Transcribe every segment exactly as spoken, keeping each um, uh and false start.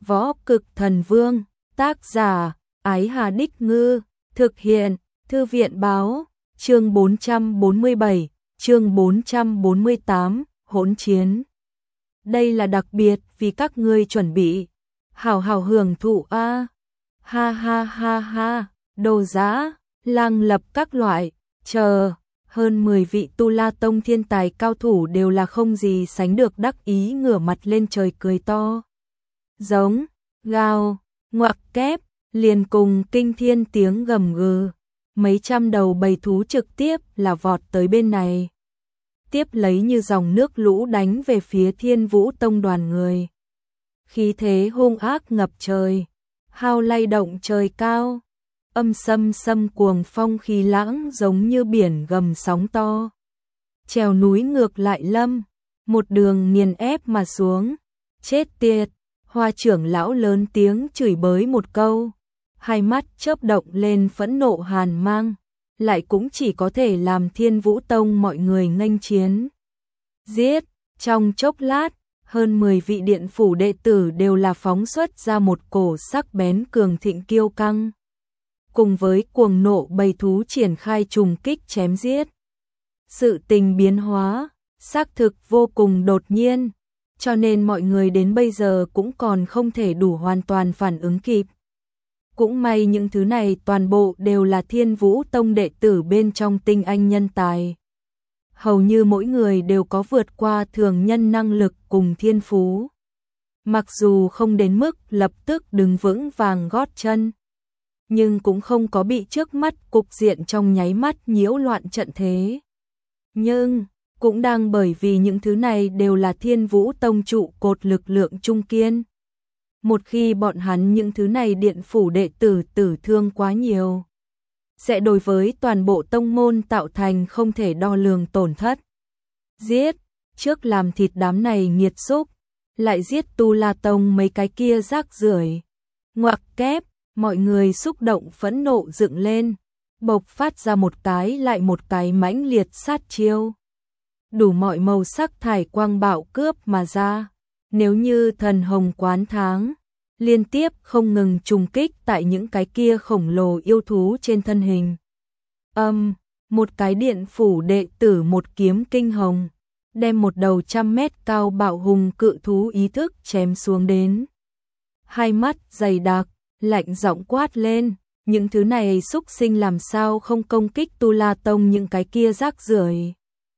Võ Cực Thần Vương, tác giả, Ái Hà Đích Ngư, thực hiện, Thư viện Báo, chương bốn trăm bốn mươi bảy, chương bốn trăm bốn mươi tám, hỗn chiến. Đây là đặc biệt vì các ngươi chuẩn bị, hào hào hưởng thụ a. Ha ha ha ha, đồ giá, lang lập các loại, chờ, hơn mười vị Tu La Tông thiên tài cao thủ đều là không gì sánh được đắc ý ngửa mặt lên trời cười to. Giống, gào, ngoặc kép, liền cùng kinh thiên tiếng gầm gừ, mấy trăm đầu bầy thú trực tiếp là vọt tới bên này. Tiếp lấy như dòng nước lũ đánh về phía Thiên Vũ Tông đoàn người. Khí thế hung ác ngập trời, hao lay động trời cao, âm sâm sâm cuồng phong khí lãng giống như biển gầm sóng to. Trèo núi ngược lại lâm, một đường nghiền ép mà xuống, chết tiệt, Hoa trưởng lão lớn tiếng chửi bới một câu, hai mắt chớp động lên phẫn nộ hàn mang, lại cũng chỉ có thể làm Thiên Vũ Tông mọi người nghênh chiến. Giết, trong chốc lát, hơn mười vị điện phủ đệ tử đều là phóng xuất ra một cổ sắc bén cường thịnh kiêu căng. Cùng với cuồng nộ bầy thú triển khai trùng kích chém giết. Sự tình biến hóa, xác thực vô cùng đột nhiên, cho nên mọi người đến bây giờ cũng còn không thể đủ hoàn toàn phản ứng kịp. Cũng may những thứ này toàn bộ đều là Thiên Vũ Tông đệ tử bên trong tinh anh nhân tài. Hầu như mỗi người đều có vượt qua thường nhân năng lực cùng thiên phú. Mặc dù không đến mức lập tức đứng vững vàng gót chân, nhưng cũng không có bị trước mắt cục diện trong nháy mắt nhiễu loạn trận thế. Nhưng, cũng đang bởi vì những thứ này đều là Thiên Vũ Tông trụ cột lực lượng trung kiên. Một khi bọn hắn những thứ này điện phủ đệ tử tử thương quá nhiều, sẽ đối với toàn bộ tông môn tạo thành không thể đo lường tổn thất. Giết, trước làm thịt đám này nghiệt xúc, lại giết Tu La Tông mấy cái kia rác rưởi. Ngoặc kép, mọi người xúc động phẫn nộ dựng lên, bộc phát ra một cái lại một cái mãnh liệt sát chiêu. Đủ mọi màu sắc thải quang bạo cướp mà ra, nếu như thần hồng quán tháng, liên tiếp không ngừng trùng kích tại những cái kia khổng lồ yêu thú trên thân hình. Âm, um, một cái điện phủ đệ tử một kiếm kinh hồng, đem một đầu trăm mét cao bạo hùng cự thú ý thức chém xuống đến. Hai mắt dày đặc, lạnh giọng quát lên, những thứ này xúc sinh làm sao không công kích Tu La Tông những cái kia rác rưởi.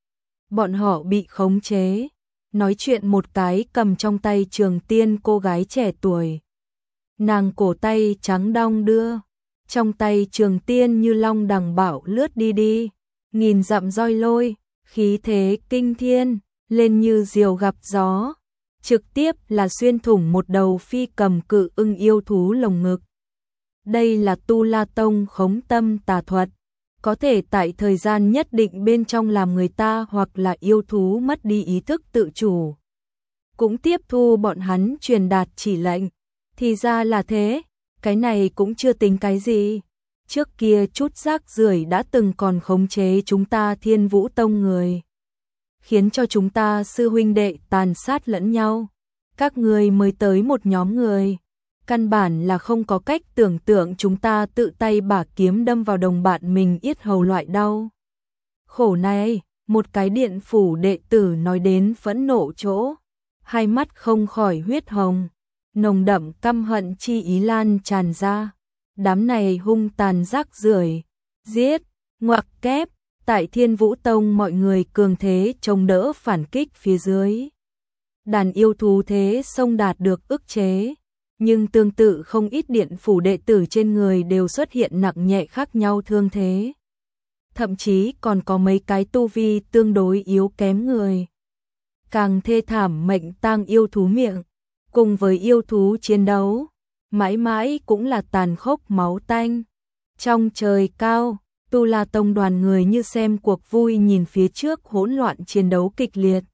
Bọn họ bị khống chế, nói chuyện một cái cầm trong tay trường tiên cô gái trẻ tuổi. Nàng cổ tay trắng đong đưa, trong tay trường tiên như long đằng bảo lướt đi đi, nghìn dặm roi lôi, khí thế kinh thiên, lên như diều gặp gió, trực tiếp là xuyên thủng một đầu phi cầm cự ưng yêu thú lồng ngực. Đây là Tu La Tông khống tâm tà thuật, có thể tại thời gian nhất định bên trong làm người ta hoặc là yêu thú mất đi ý thức tự chủ. Cũng tiếp thu bọn hắn truyền đạt chỉ lệnh. Thì ra là thế, cái này cũng chưa tính cái gì. Trước kia chút rác rưởi đã từng còn khống chế chúng ta Thiên Vũ Tông người, khiến cho chúng ta sư huynh đệ tàn sát lẫn nhau. Các người mới tới một nhóm người, căn bản là không có cách tưởng tượng chúng ta tự tay bả kiếm đâm vào đồng bạn mình yết hầu loại đau. Khổ này, một cái điện phủ đệ tử nói đến phẫn nộ chỗ, hai mắt không khỏi huyết hồng. Nồng đậm căm hận chi ý lan tràn ra, đám này hung tàn rác rưởi, giết, ngoặc kép, tại Thiên Vũ Tông mọi người cường thế chống đỡ phản kích phía dưới. Đàn yêu thú thế sông đạt được ức chế, nhưng tương tự không ít điện phủ đệ tử trên người đều xuất hiện nặng nhẹ khác nhau thương thế. Thậm chí còn có mấy cái tu vi tương đối yếu kém người. Càng thê thảm mệnh tang yêu thú miệng. Cùng với yêu thú chiến đấu, mãi mãi cũng là tàn khốc máu tanh. Trong trời cao, Tu La Tông đoàn người như xem cuộc vui nhìn phía trước hỗn loạn chiến đấu kịch liệt.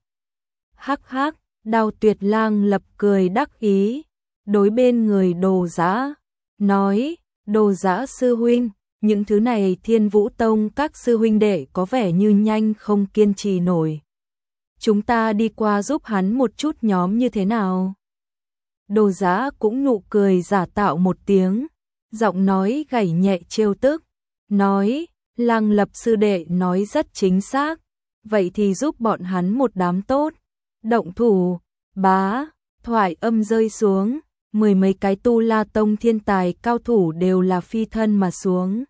Hắc hắc, Đao Tuyệt Lang lập cười đắc ý, đối bên người Đồ Giã, nói, Đồ Giã sư huynh, những thứ này Thiên Vũ Tông các sư huynh đệ có vẻ như nhanh không kiên trì nổi. Chúng ta đi qua giúp hắn một chút nhóm như thế nào? Đồ Giá cũng nụ cười giả tạo một tiếng, giọng nói gảy nhẹ trêu tức, nói, Lăng Lập sư đệ nói rất chính xác, vậy thì giúp bọn hắn một đám tốt. Động thủ, bá, thoại âm rơi xuống, mười mấy cái Tu La Tông thiên tài cao thủ đều là phi thân mà xuống.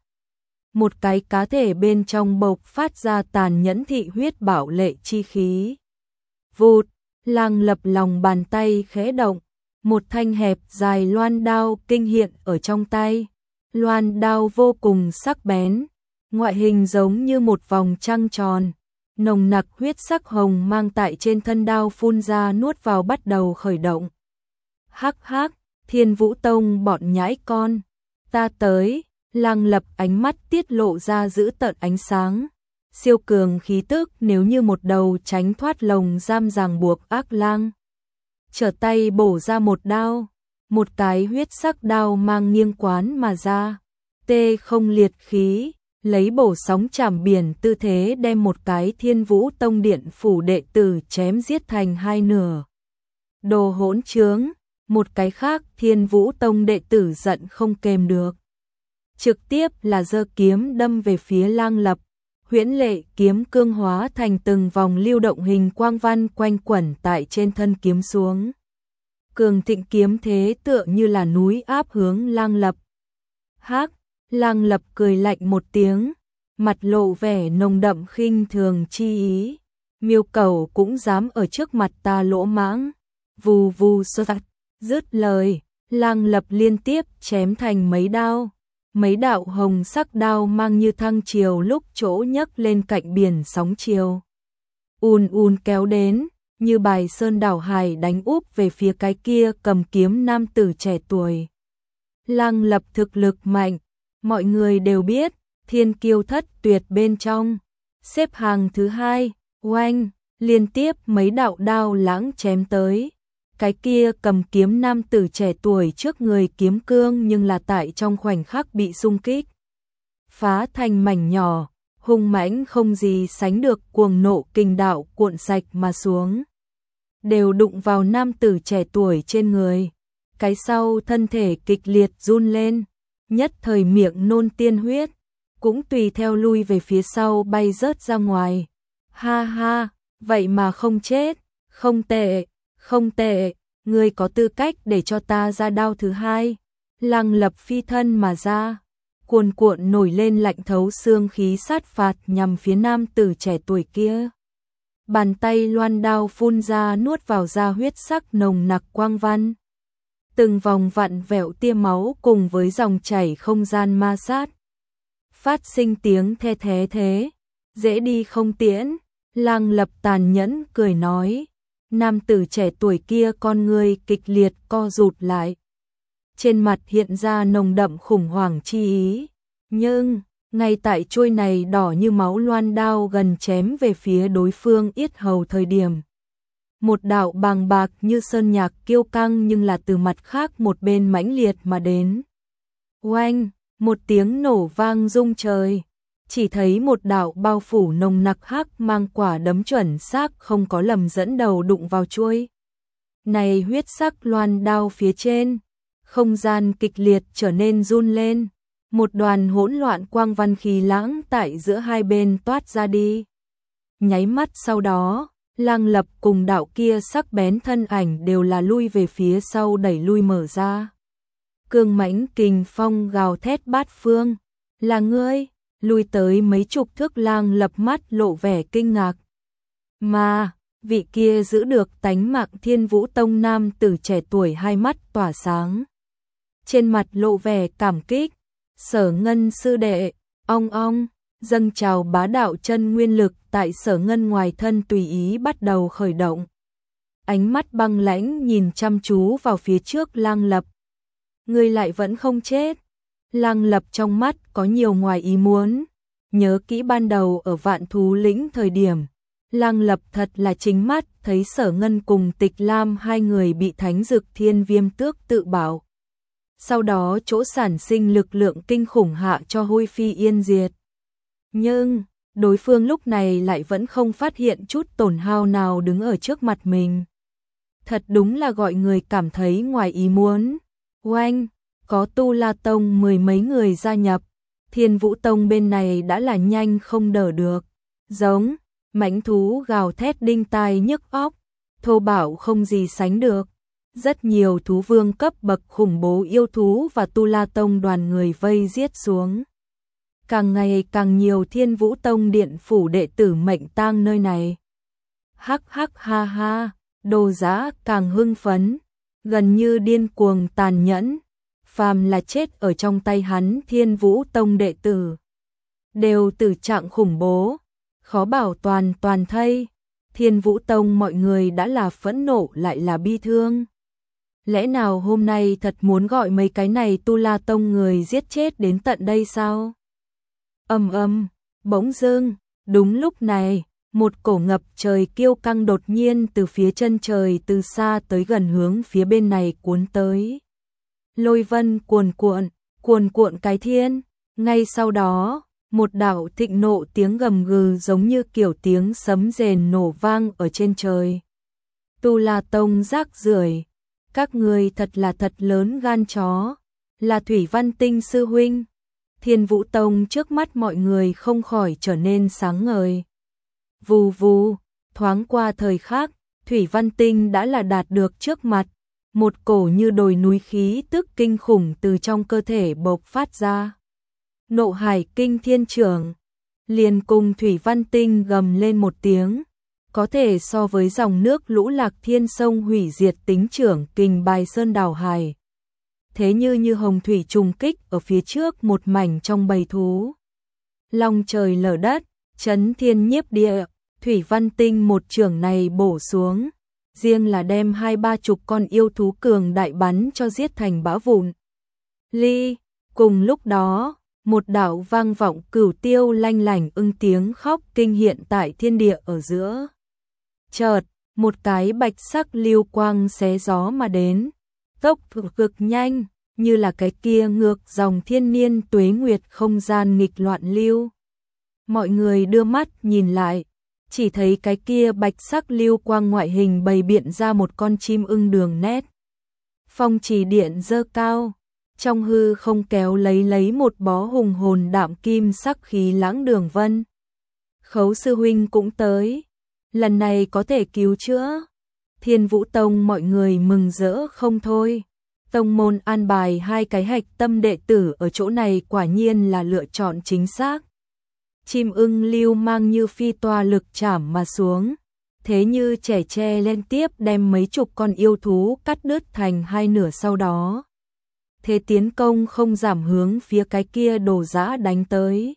Một cái cá thể bên trong bộc phát ra tàn nhẫn thị huyết bảo lệ chi khí. Vụt, Lăng Lập lòng bàn tay khẽ động, một thanh hẹp dài loan đao kinh hiện ở trong tay. Loan đao vô cùng sắc bén, ngoại hình giống như một vòng trăng tròn, nồng nặc huyết sắc hồng mang tại trên thân đao phun ra nuốt vào bắt đầu khởi động. Hắc hắc, Thiên Vũ Tông bọn nhãi con, ta tới. Lăng Lập ánh mắt tiết lộ ra giữ tợn ánh sáng, siêu cường khí tức nếu như một đầu tránh thoát lồng giam ràng buộc ác lang. Trở tay bổ ra một đao, một cái huyết sắc đao mang nghiêng quán mà ra, tê không liệt khí, lấy bổ sóng chảm biển tư thế đem một cái Thiên Vũ Tông điện phủ đệ tử chém giết thành hai nửa. Đồ hỗn trướng, một cái khác Thiên Vũ Tông đệ tử giận không kềm được, trực tiếp là giơ kiếm đâm về phía Lăng Lập. Huyễn lệ kiếm cương hóa thành từng vòng lưu động hình quang văn quanh quẩn tại trên thân kiếm xuống. Cường thịnh kiếm thế tựa như là núi áp hướng Lăng Lập. Hắc, Lăng Lập cười lạnh một tiếng, mặt lộ vẻ nồng đậm khinh thường chi ý. Miêu Cầu cũng dám ở trước mặt ta lỗ mãng. Vù vù sơ sạch, dứt lời, Lăng Lập liên tiếp chém thành mấy đao. Mấy đạo hồng sắc đao mang như thăng triều lúc chỗ nhấc lên cạnh biển sóng chiều. Ùn ùn kéo đến, như bài sơn đảo hải đánh úp về phía cái kia cầm kiếm nam tử trẻ tuổi. Lăng Lập thực lực mạnh, mọi người đều biết, thiên kiêu thất tuyệt bên trong. Xếp hàng thứ hai, oanh, liên tiếp mấy đạo đao lãng chém tới. Cái kia cầm kiếm nam tử trẻ tuổi trước người kiếm cương nhưng là tại trong khoảnh khắc bị xung kích. Phá thành mảnh nhỏ, hung mãnh không gì sánh được cuồng nộ kình đạo cuộn sạch mà xuống. Đều đụng vào nam tử trẻ tuổi trên người. Cái sau thân thể kịch liệt run lên, nhất thời miệng nôn tiên huyết, cũng tùy theo lui về phía sau bay rớt ra ngoài. Ha ha, vậy mà không chết, không tệ. Không tệ, ngươi có tư cách để cho ta ra đao thứ hai. Lăng Lập phi thân mà ra, cuồn cuộn nổi lên lạnh thấu xương khí sát phạt nhằm phía nam tử trẻ tuổi kia. Bàn tay loan đao phun ra nuốt vào ra huyết sắc nồng nặc quang văn. Từng vòng vặn vẹo tia máu cùng với dòng chảy không gian ma sát. Phát sinh tiếng the thế thế, dễ đi không tiễn. Lăng Lập tàn nhẫn cười nói. Nam tử trẻ tuổi kia con người kịch liệt co rụt lại. Trên mặt hiện ra nồng đậm khủng hoảng chi ý. Nhưng, ngay tại chuôi này đỏ như máu loan đao gần chém về phía đối phương yết hầu thời điểm. Một đạo bàng bạc như sơn nhạc kiêu căng nhưng là từ mặt khác một bên mãnh liệt mà đến. Oanh, một tiếng nổ vang rung trời. Chỉ thấy một đạo bao phủ nồng nặc hắc mang quả đấm chuẩn xác không có lầm dẫn đầu đụng vào chuôi. Này huyết sắc loan đao phía trên, không gian kịch liệt trở nên run lên, một đoàn hỗn loạn quang văn khí lãng tại giữa hai bên toát ra đi. Nháy mắt sau đó, Lăng Lập cùng đạo kia sắc bén thân ảnh đều là lui về phía sau đẩy lui mở ra. Cương mãnh kình phong gào thét bát phương, là ngươi. Lui tới mấy chục thước Lăng Lập mắt lộ vẻ kinh ngạc. Mà, vị kia giữ được tánh mạng Thiên Vũ Tông nam tử trẻ tuổi hai mắt tỏa sáng. Trên mặt lộ vẻ cảm kích, Sở Ngân sư đệ, ong ong, dâng trào bá đạo chân nguyên lực tại Sở Ngân ngoài thân tùy ý bắt đầu khởi động. Ánh mắt băng lãnh nhìn chăm chú vào phía trước Lăng Lập. Ngươi lại vẫn không chết. Lăng Lập trong mắt có nhiều ngoài ý muốn, nhớ kỹ ban đầu ở Vạn Thú Lĩnh thời điểm, Lăng Lập thật là chính mắt thấy Sở Ngân cùng Tịch Lam hai người bị Thánh Dực Thiên Viêm Tước tự bảo. Sau đó chỗ sản sinh lực lượng kinh khủng hạ cho hôi phi yên diệt. Nhưng, đối phương lúc này lại vẫn không phát hiện chút tổn hao nào đứng ở trước mặt mình. thật đúng là gọi người cảm thấy ngoài ý muốn. Oanh, có Tu La Tông mười mấy người gia nhập, Thiên Vũ Tông bên này đã là nhanh không đỡ được. Giống, mãnh thú gào thét đinh tai nhức óc, thô bạo không gì sánh được. Rất nhiều thú vương cấp bậc khủng bố yêu thú và Tu La Tông đoàn người vây giết xuống. Càng ngày càng nhiều Thiên Vũ Tông điện phủ đệ tử mệnh tang nơi này. Hắc hắc ha ha, Đồ Giá càng hưng phấn, gần như điên cuồng tàn nhẫn. Phàm là chết ở trong tay hắn Thiên Vũ Tông đệ tử đều tử trạng khủng bố, khó bảo toàn toàn thây. Thiên Vũ Tông mọi người đã là phẫn nộ lại là bi thương. Lẽ nào hôm nay thật muốn gọi mấy cái này Tu La Tông người giết chết đến tận đây sao? Ầm ầm, bỗng dưng, đúng lúc này, một cổ ngập trời kiêu căng đột nhiên từ phía chân trời từ xa tới gần hướng phía bên này cuốn tới. Lôi vân cuồn cuộn, cuồn cuộn cái thiên, ngay sau đó, một đạo thịnh nộ tiếng gầm gừ giống như kiểu tiếng sấm rền nổ vang ở trên trời. Tu La Tông rác rưởi, các người thật là thật lớn gan chó, là Thủy Văn Tinh sư huynh. Thiên Vũ Tông trước mắt mọi người không khỏi trở nên sáng ngời. Vù vù, thoáng qua thời khắc, Thủy Văn Tinh đã là đạt được trước mặt, một cổ như đồi núi khí tức kinh khủng từ trong cơ thể bộc phát ra. Nộ Hải Kinh Thiên Trưởng, liền cùng Thủy Văn Tinh gầm lên một tiếng, có thể so với dòng nước lũ Lạc Thiên sông hủy diệt tính trưởng kình bài sơn đảo hải. Thế như như hồng thủy trùng kích ở phía trước một mảnh trong bầy thú. Long trời lở đất, chấn thiên nhiếp địa, Thủy Văn Tinh một trưởng này bổ xuống, riêng là đem hai ba chục con yêu thú cường đại bắn cho giết thành bã vụn. Ly, cùng lúc đó, một đạo vang vọng cửu tiêu lanh lảnh ưng tiếng khóc kinh hiện tại thiên địa ở giữa. Chợt, một cái bạch sắc lưu quang xé gió mà đến, tốc cực nhanh, như là cái kia ngược dòng thiên niên tuế nguyệt không gian nghịch loạn lưu. Mọi người đưa mắt nhìn lại, chỉ thấy cái kia bạch sắc lưu quang ngoại hình bày biện ra một con chim ưng đường nét. Phong trì điện dơ cao, trong hư không kéo lấy lấy một bó hùng hồn đạm kim sắc khí lãng đường vân. Khấu sư huynh cũng tới, lần này có thể cứu chữa. Thiên Vũ Tông mọi người mừng rỡ không thôi. Tông môn an bài hai cái hạch tâm đệ tử ở chỗ này quả nhiên là lựa chọn chính xác. Chim ưng lưu mang như phi toa lực chảm mà xuống, thế như trẻ tre lên tiếp đem mấy chục con yêu thú cắt đứt thành hai nửa sau đó. Thế tiến công không giảm hướng phía cái kia Đồ Giá đánh tới.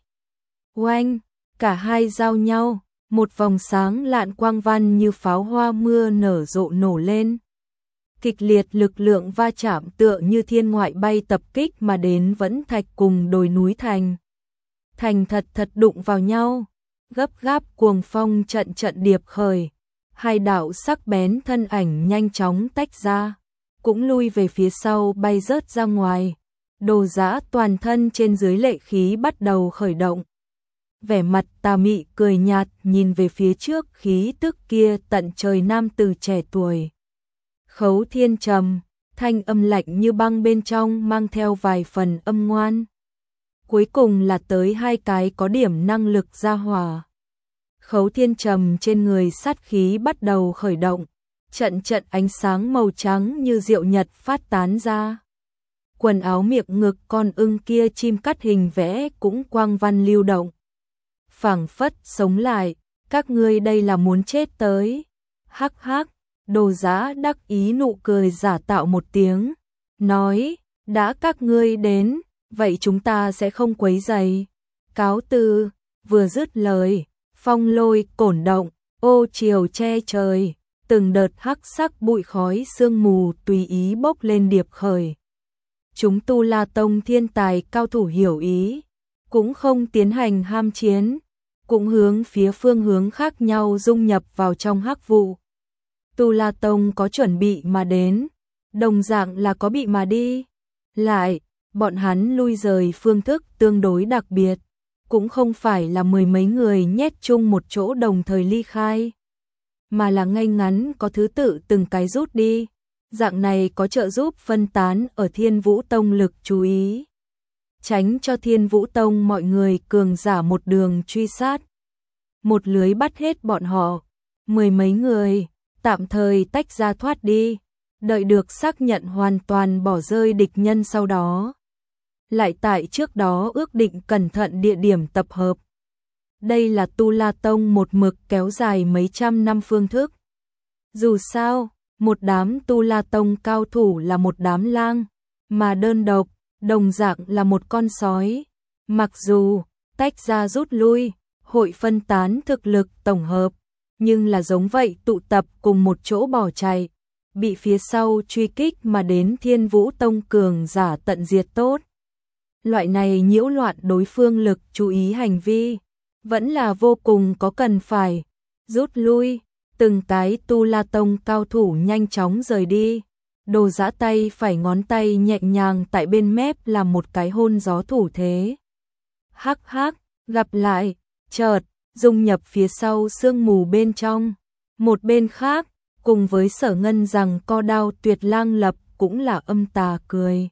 Oanh, cả hai giao nhau, một vòng sáng lạn quang văn như pháo hoa mưa nở rộ nổ lên. Kịch liệt lực lượng va chạm tựa như thiên ngoại bay tập kích mà đến vẫn thạch cùng đồi núi thành. Thành thật thật đụng vào nhau, gấp gáp cuồng phong trận trận điệp khởi, hai đạo sắc bén thân ảnh nhanh chóng tách ra, cũng lui về phía sau bay rớt ra ngoài. Đồ Giá toàn thân trên dưới lệ khí bắt đầu khởi động. Vẻ mặt tà mị cười nhạt nhìn về phía trước khí tức kia tận trời nam tử trẻ tuổi. Khấu Thiên trầm, thanh âm lạnh như băng bên trong mang theo vài phần âm ngoan. Cuối cùng là tới hai cái có điểm năng lực gia hỏa. Khấu Thiên trầm trên người sát khí bắt đầu khởi động, trận trận ánh sáng màu trắng như diệu nhật phát tán ra. Quần áo miệng ngực con ưng kia chim cắt hình vẽ cũng quang văn lưu động. Phảng phất sống lại, các ngươi đây là muốn chết tới. Hắc hắc, Đồ Giá đắc ý nụ cười giả tạo một tiếng, nói, đã các ngươi đến, vậy chúng ta sẽ không quấy rầy. Cáo từ, vừa dứt lời, phong lôi cổn động, ô chiều che trời, từng đợt hắc sắc bụi khói sương mù tùy ý bốc lên điệp khởi. Chúng Tu La Tông thiên tài cao thủ hiểu ý, cũng không tiến hành ham chiến, cũng hướng phía phương hướng khác nhau dung nhập vào trong hắc vụ. Tu La Tông có chuẩn bị mà đến, đồng dạng là có bị mà đi. Lại, bọn hắn lui rời phương thức tương đối đặc biệt, cũng không phải là mười mấy người nhét chung một chỗ đồng thời ly khai, mà là ngay ngắn có thứ tự từng cái rút đi. Dạng này có trợ giúp phân tán ở Thiên Vũ Tông lực chú ý, tránh cho Thiên Vũ Tông mọi người cường giả một đường truy sát. Một lưới bắt hết bọn họ, mười mấy người, tạm thời tách ra thoát đi, đợi được xác nhận hoàn toàn bỏ rơi địch nhân sau đó. Lại tại trước đó ước định cẩn thận địa điểm tập hợp. Đây là Tu La Tông một mực kéo dài mấy trăm năm phương thức. Dù sao, một đám Tu La Tông cao thủ là một đám lang, mà đơn độc, đồng dạng là một con sói. Mặc dù tách ra rút lui, hội phân tán thực lực tổng hợp, nhưng là giống vậy tụ tập cùng một chỗ bỏ chạy, bị phía sau truy kích mà đến Thiên Vũ Tông cường giả tận diệt tốt. Loại này nhiễu loạn đối phương lực chú ý hành vi, vẫn là vô cùng có cần phải. Rút lui, từng cái Tu La Tông cao thủ nhanh chóng rời đi. Đồ giã tay phải ngón tay nhẹ nhàng tại bên mép làm một cái hôn gió thủ thế. Hắc hắc, gặp lại, chợt, dung nhập phía sau sương mù bên trong. Một bên khác, cùng với Sở Ngân rằng co đao Tuyệt Lang Lập cũng là âm tà cười.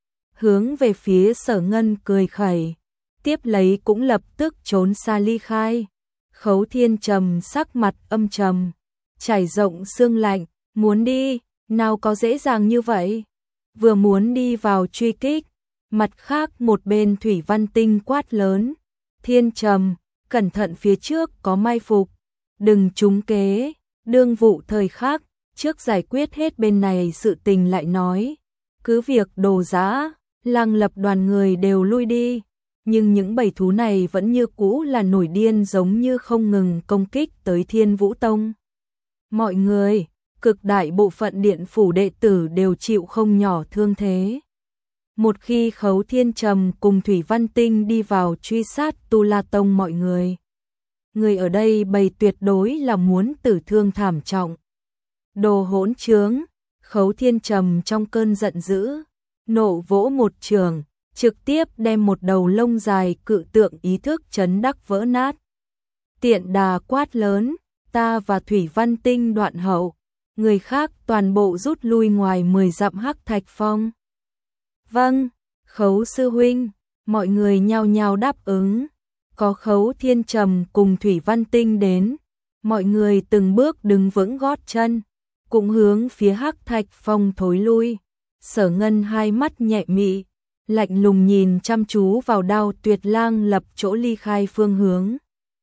Hướng về phía Sở Ngân cười khẩy, tiếp lấy cũng lập tức trốn xa ly khai. Khấu Thiên Trầm sắc mặt âm trầm, trải rộng xương lạnh, muốn đi, nào có dễ dàng như vậy. Vừa muốn đi vào truy kích, mặt khác một bên Thủy Văn Tinh quát lớn, Thiên Trầm, cẩn thận phía trước có mai phục, đừng trúng kế. Đương vụ thời khắc, trước giải quyết hết bên này sự tình lại nói, cứ việc Đồ Giã, Lang Lập đoàn người đều lui đi, nhưng những bầy thú này vẫn như cũ là nổi điên giống như không ngừng công kích tới Thiên Vũ Tông. Mọi người, cực đại bộ phận điện phủ đệ tử đều chịu không nhỏ thương thế. Một khi Khấu Thiên Trầm cùng Thủy Văn Tinh đi vào truy sát Tu La Tông mọi người, người ở đây bầy tuyệt đối là muốn tử thương thảm trọng. Đồ hỗn trướng, Khấu Thiên Trầm trong cơn giận dữ, nộ vỗ một trường, trực tiếp đem một đầu lông dài cự tượng ý thức chấn đắc vỡ nát. Tiện đà quát lớn, ta và Thủy Văn Tinh đoạn hậu, người khác toàn bộ rút lui ngoài mười dặm Hắc Thạch Phong. Vâng, Khấu sư huynh, mọi người nhao nhao đáp ứng. Có Khấu Thiên Trầm cùng Thủy Văn Tinh đến, mọi người từng bước đứng vững gót chân, cũng hướng phía Hắc Thạch Phong thối lui. Sở Ngân hai mắt nhẹ mị, lạnh lùng nhìn chăm chú vào đao Tuyệt Lang Lập chỗ ly khai phương hướng.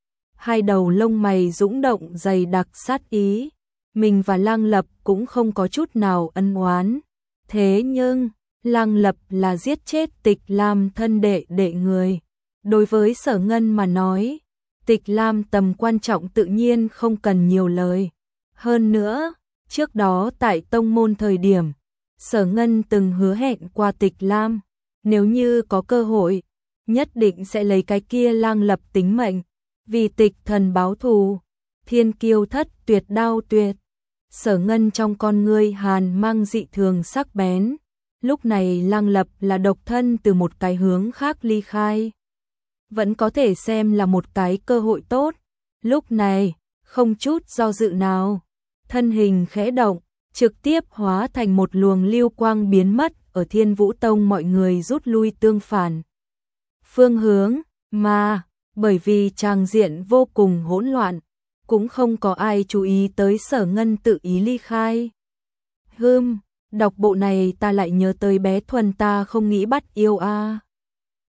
Hai đầu lông mày dũng động dày đặc sát ý, mình và Lang Lập cũng không có chút nào ân oán. Thế nhưng, Lang Lập là giết chết Tịch Lam thân đệ đệ người. Đối với Sở Ngân mà nói, Tịch Lam tầm quan trọng tự nhiên không cần nhiều lời. Hơn nữa, trước đó tại tông môn thời điểm, Sở Ngân từng hứa hẹn qua Tịch Lam, nếu như có cơ hội, nhất định sẽ lấy cái kia Lang Lập tính mệnh, vì Tịch thần báo thù. Thiên kiêu thất tuyệt đao tuyệt. Sở Ngân trong con ngươi hàn mang dị thường sắc bén. Lúc này Lang Lập là độc thân từ một cái hướng khác ly khai, vẫn có thể xem là một cái cơ hội tốt. Lúc này, không chút do dự nào, thân hình khẽ động, trực tiếp hóa thành một luồng lưu quang biến mất ở Thiên Vũ Tông mọi người rút lui tương phản phương hướng, mà bởi vì tràng diện vô cùng hỗn loạn, cũng không có ai chú ý tới Sở Ngân tự ý ly khai. Hừm, đọc bộ này ta lại nhớ tới bé Thuần ta không nghĩ bắt yêu a. À.